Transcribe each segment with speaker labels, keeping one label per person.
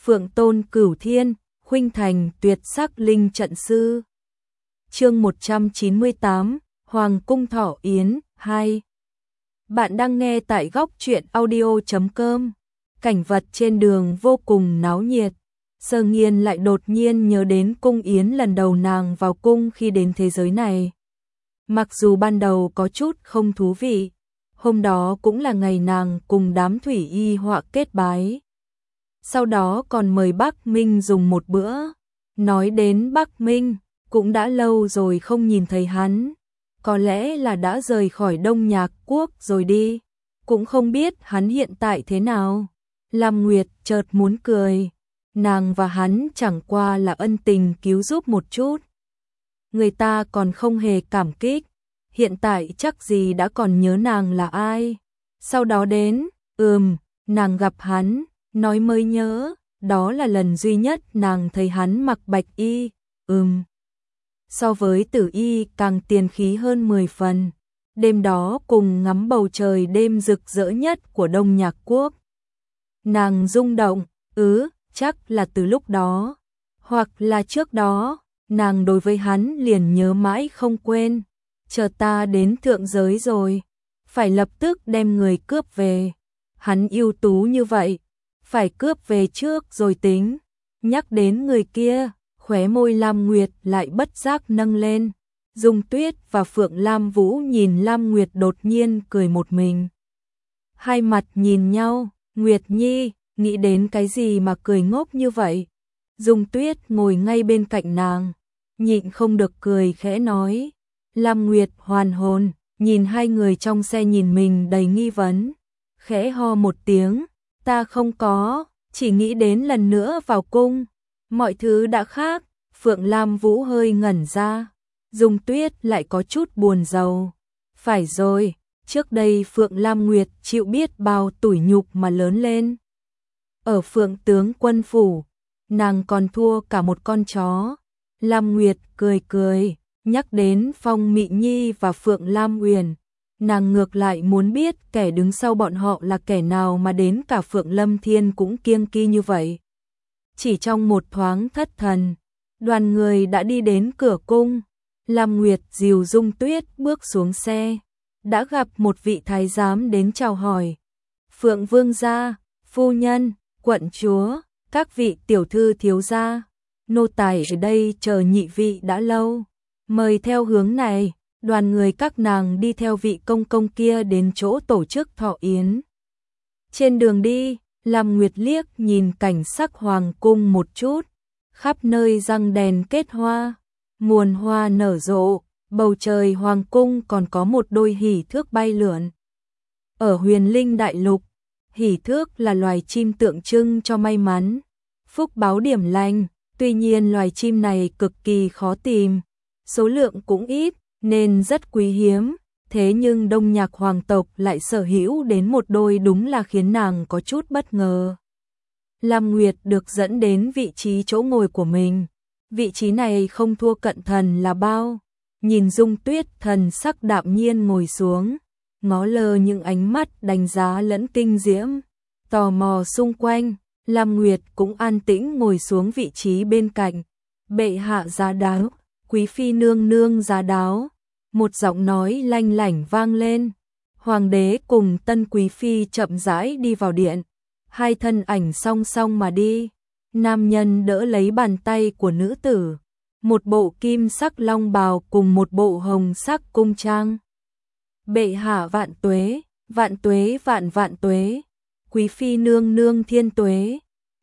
Speaker 1: Phượng Tôn Cửu Thiên, khuynh thành tuyệt sắc linh trận sư. Chương 198, Hoàng cung Thọ Yến 2. Bạn đang nghe tại góc truyện audio.com. Cảnh vật trên đường vô cùng náo nhiệt. Sơ Nghiên lại đột nhiên nhớ đến cung yến lần đầu nàng vào cung khi đến thế giới này. Mặc dù ban đầu có chút không thú vị, hôm đó cũng là ngày nàng cùng đám thủy y họa kết bái. Sau đó còn mời Bắc Minh dùng một bữa. Nói đến Bắc Minh, cũng đã lâu rồi không nhìn thấy hắn. Có lẽ là đã rời khỏi Đông Nhạc Quốc rồi đi. Cũng không biết hắn hiện tại thế nào. Lam Nguyệt chợt muốn cười. Nàng và hắn chẳng qua là ân tình cứu giúp một chút. Người ta còn không hề cảm kích. Hiện tại chắc gì đã còn nhớ nàng là ai. Sau đó đến, nàng gặp hắn, nói mới nhớ, đó là lần duy nhất nàng thấy hắn mặc bạch y, so với tử y càng tiền khí hơn 10 phần. Đêm đó cùng ngắm bầu trời đêm rực rỡ nhất của Đông Nhạc Quốc. Nàng rung động, chắc là từ lúc đó, hoặc là trước đó, nàng đối với hắn liền nhớ mãi không quên. Chờ ta đến thượng giới rồi, phải lập tức đem người cướp về. Hắn ưu tú như vậy, phải cướp về trước rồi tính. Nhắc đến người kia, khóe môi Lam Nguyệt lại bất giác nâng lên. Dung Tuyết và Phượng Lam Vũ nhìn Lam Nguyệt đột nhiên cười một mình. Hai mặt nhìn nhau, Nguyệt Nhi, nghĩ đến cái gì mà cười ngốc như vậy? Dung Tuyết ngồi ngay bên cạnh nàng, nhịn không được cười khẽ nói. Lam Nguyệt hoàn hồn, nhìn hai người trong xe nhìn mình đầy nghi vấn. Khẽ ho một tiếng, ta không có, chỉ nghĩ đến lần nữa vào cung. Mọi thứ đã khác. Phượng Lam Vũ hơi ngẩn ra. Dung Tuyết lại có chút buồn rầu. Phải rồi, trước đây Phượng Lam Nguyệt chịu biết bao tủi nhục mà lớn lên. Ở Phượng tướng quân phủ, nàng còn thua cả một con chó. Lam Nguyệt cười cười, nhắc đến Phong Mị Nhi và Phượng Lam Uyển. Nàng ngược lại muốn biết kẻ đứng sau bọn họ là kẻ nào mà đến cả Phượng Lâm Thiên cũng kiêng kỵ như vậy. Chỉ trong một thoáng thất thần, đoàn người đã đi đến cửa cung. Lam Nguyệt dìu Dung Tuyết bước xuống xe, đã gặp một vị thái giám đến chào hỏi. Phượng vương gia, phu nhân, quận chúa, các vị tiểu thư thiếu gia, nô tài ở đây chờ nhị vị đã lâu. Mời theo hướng này. Đoàn người các nàng đi theo vị công công kia đến chỗ tổ chức thọ yến. Trên đường đi, Lam Nguyệt liếc nhìn cảnh sắc hoàng cung một chút. Khắp nơi răng đèn kết hoa, muôn hoa nở rộ, bầu trời hoàng cung còn có một đôi hỉ thước bay lượn. Ở Huyền Linh Đại Lục, hỉ thước là loài chim tượng trưng cho may mắn, phúc báo điểm lành. Tuy nhiên loài chim này cực kỳ khó tìm, số lượng cũng ít, nên rất quý hiếm, thế nhưng Đông Nhạc hoàng tộc lại sở hữu đến một đôi, đúng là khiến nàng có chút bất ngờ. Lam Nguyệt được dẫn đến vị trí chỗ ngồi của mình, vị trí này không thua cận thần là bao. Nhìn Dung Tuyết thần sắc đạm nhiên ngồi xuống, ngó lơ những ánh mắt đánh giá lẫn kinh diễm, tò mò xung quanh. Lam Nguyệt cũng an tĩnh ngồi xuống vị trí bên cạnh. Bệ hạ giá đáo, quý phi nương nương giá đáo. Một giọng nói lanh lảnh vang lên. Hoàng đế cùng tân quý phi chậm rãi đi vào điện. Hai thân ảnh song song mà đi. Nam nhân đỡ lấy bàn tay của nữ tử. Một bộ kim sắc long bào cùng một bộ hồng sắc cung trang. Bệ hạ vạn tuế, vạn vạn tuế. Quý phi nương nương thiên tuế,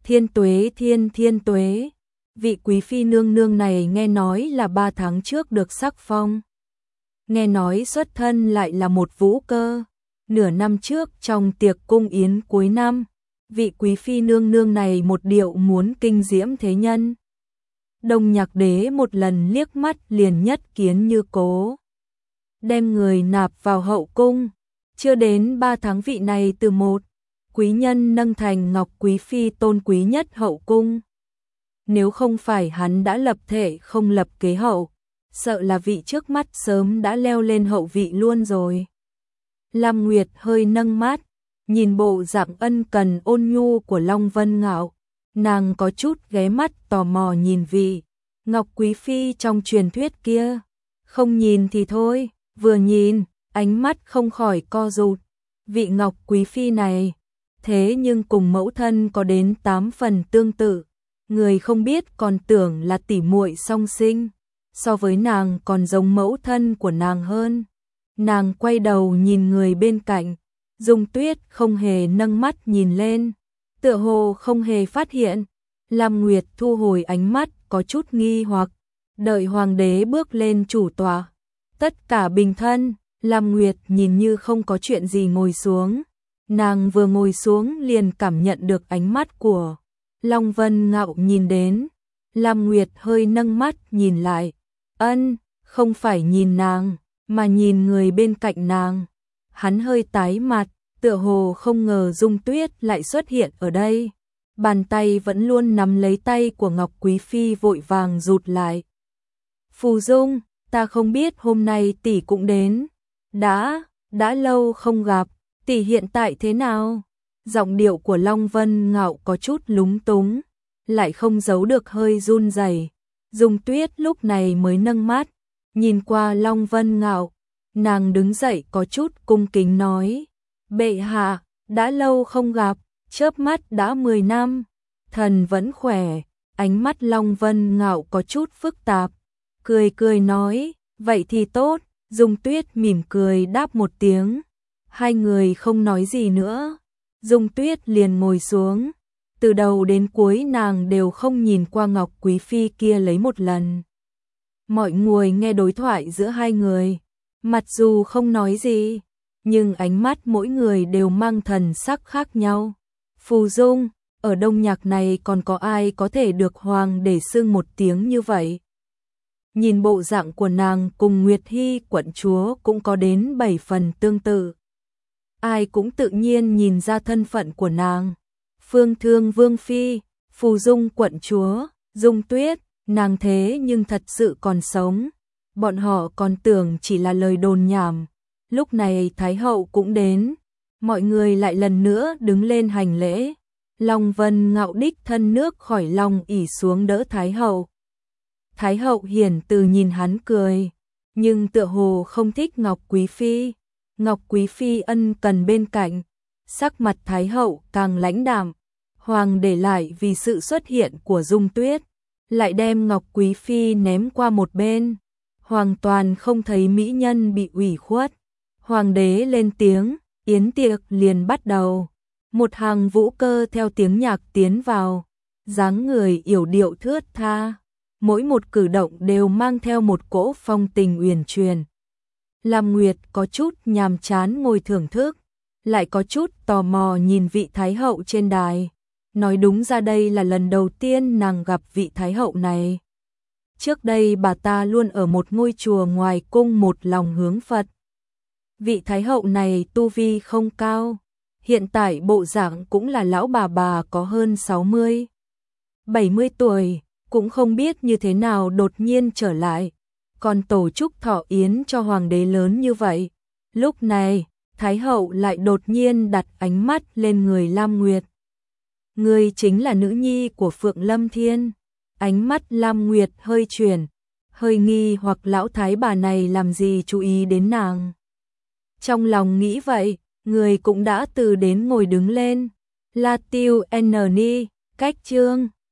Speaker 1: thiên tuế. Vị quý phi nương nương này nghe nói là 3 tháng trước được sắc phong. Nghe nói xuất thân lại là một vũ cơ. Nửa năm trước trong tiệc cung yến cuối năm, vị quý phi nương nương này một điệu muốn kinh diễm thế nhân. Đông Nhạc đế một lần liếc mắt liền nhất kiến như cố. Đem người nạp vào hậu cung. Chưa đến 3 tháng vị này từ một quý nhân nâng thành ngọc quý phi tôn quý nhất hậu cung. Nếu không phải hắn đã lập thể không lập kế hậu, sợ là vị trước mắt sớm đã leo lên hậu vị luôn rồi. Lam Nguyệt hơi nâng mắt, nhìn bộ dạng ân cần ôn nhu của Long Vân Ngạo, nàng có chút ghé mắt tò mò nhìn vị Ngọc Quý Phi trong truyền thuyết kia. Không nhìn thì thôi, vừa nhìn, ánh mắt không khỏi co rụt. Vị Ngọc Quý Phi này, thế nhưng cùng mẫu thân có đến 8 phần tương tự. Người không biết còn tưởng là tỉ muội song sinh, so với nàng còn giống mẫu thân của nàng hơn. Nàng quay đầu nhìn người bên cạnh, Dung Tuyết không hề nâng mắt nhìn lên, tựa hồ không hề phát hiện. Lam Nguyệt thu hồi ánh mắt có chút nghi hoặc, đợi hoàng đế bước lên chủ tọa. Tất cả bình thân, Lam Nguyệt nhìn như không có chuyện gì ngồi xuống. Nàng vừa ngồi xuống liền cảm nhận được ánh mắt của Long Vân Ngạo nhìn đến. Lam Nguyệt hơi nâng mắt nhìn lại. Không phải nhìn nàng, mà nhìn người bên cạnh nàng. Hắn hơi tái mặt, tựa hồ không ngờ Dung Tuyết lại xuất hiện ở đây. Bàn tay vẫn luôn nắm lấy tay của Ngọc Quý Phi vội vàng rụt lại. Phù Dung, ta không biết hôm nay tỷ cũng đến. Đã lâu không gặp, tỷ hiện tại thế nào? Giọng điệu của Long Vân Ngạo có chút lúng túng, lại không giấu được hơi run rẩy. Dung Tuyết lúc này mới nâng mắt, nhìn qua Long Vân Ngạo. Nàng đứng dậy có chút cung kính nói, bệ hạ, đã lâu không gặp, chớp mắt đã 10 năm, thần vẫn khỏe. Ánh mắt Long Vân Ngạo có chút phức tạp, cười nói, vậy thì tốt. Dung Tuyết mỉm cười đáp một tiếng, hai người không nói gì nữa. Dung Tuyết liền ngồi xuống, từ đầu đến cuối nàng đều không nhìn qua Ngọc Quý Phi kia lấy một lần. Mọi người nghe đối thoại giữa hai người, mặc dù không nói gì, nhưng ánh mắt mỗi người đều mang thần sắc khác nhau. Phù Dung, ở Đông Nhạc này còn có ai có thể được hoàng để xưng một tiếng như vậy? Nhìn bộ dạng của nàng cùng Nguyệt Hy quận chúa cũng có đến 7 phần tương tự. Ai cũng tự nhiên nhìn ra thân phận của nàng. Phương Thương Vương Phi, Phù Dung quận chúa, Dung Tuyết, nàng thế nhưng thật sự còn sống. Bọn họ còn tưởng chỉ là lời đồn nhảm. Lúc này Thái hậu cũng đến, mọi người lại lần nữa đứng lên hành lễ. Long Vân Ngạo đích thân nước khỏi long ỷ xuống đỡ Thái hậu. Thái hậu hiển từ nhìn hắn cười, nhưng tựa hồ không thích Ngọc Quý Phi. Ngọc Quý Phi ân cần bên cạnh, sắc mặt Thái hậu càng lãnh đạm. Hoàng để lại vì sự xuất hiện của Dung Tuyết, lại đem Ngọc Quý Phi ném qua một bên, hoàn toàn không thấy mỹ nhân bị ủy khuất. Hoàng đế lên tiếng, yến tiệc liền bắt đầu. Một hàng vũ cơ theo tiếng nhạc tiến vào, dáng người yểu điệu thướt tha, mỗi một cử động đều mang theo một cỗ phong tình uyển chuyển. Lam Nguyệt có chút nhàm chán ngồi thưởng thức, lại có chút tò mò nhìn vị Thái hậu trên đài. Nói đúng ra đây là lần đầu tiên nàng gặp vị Thái hậu này. Trước đây bà ta luôn ở một ngôi chùa ngoài cung một lòng hướng Phật. Vị Thái hậu này tu vi không cao, hiện tại bộ dạng cũng là lão bà có hơn 60, 70 tuổi, cũng không biết như thế nào đột nhiên trở lại, còn tổ chức thọ yến cho hoàng đế lớn như vậy. Lúc này, Thái hậu lại đột nhiên đặt ánh mắt lên người Lam Nguyệt. Ngươi chính là nữ nhi của Phượng Lâm Thiên. Ánh mắt Lam Nguyệt hơi chuyển, hơi nghi hoặc lão thái bà này làm gì chú ý đến nàng. Trong lòng nghĩ vậy, người cũng đã từ đến ngồi đứng lên. La Tiêu N Ni, cách chương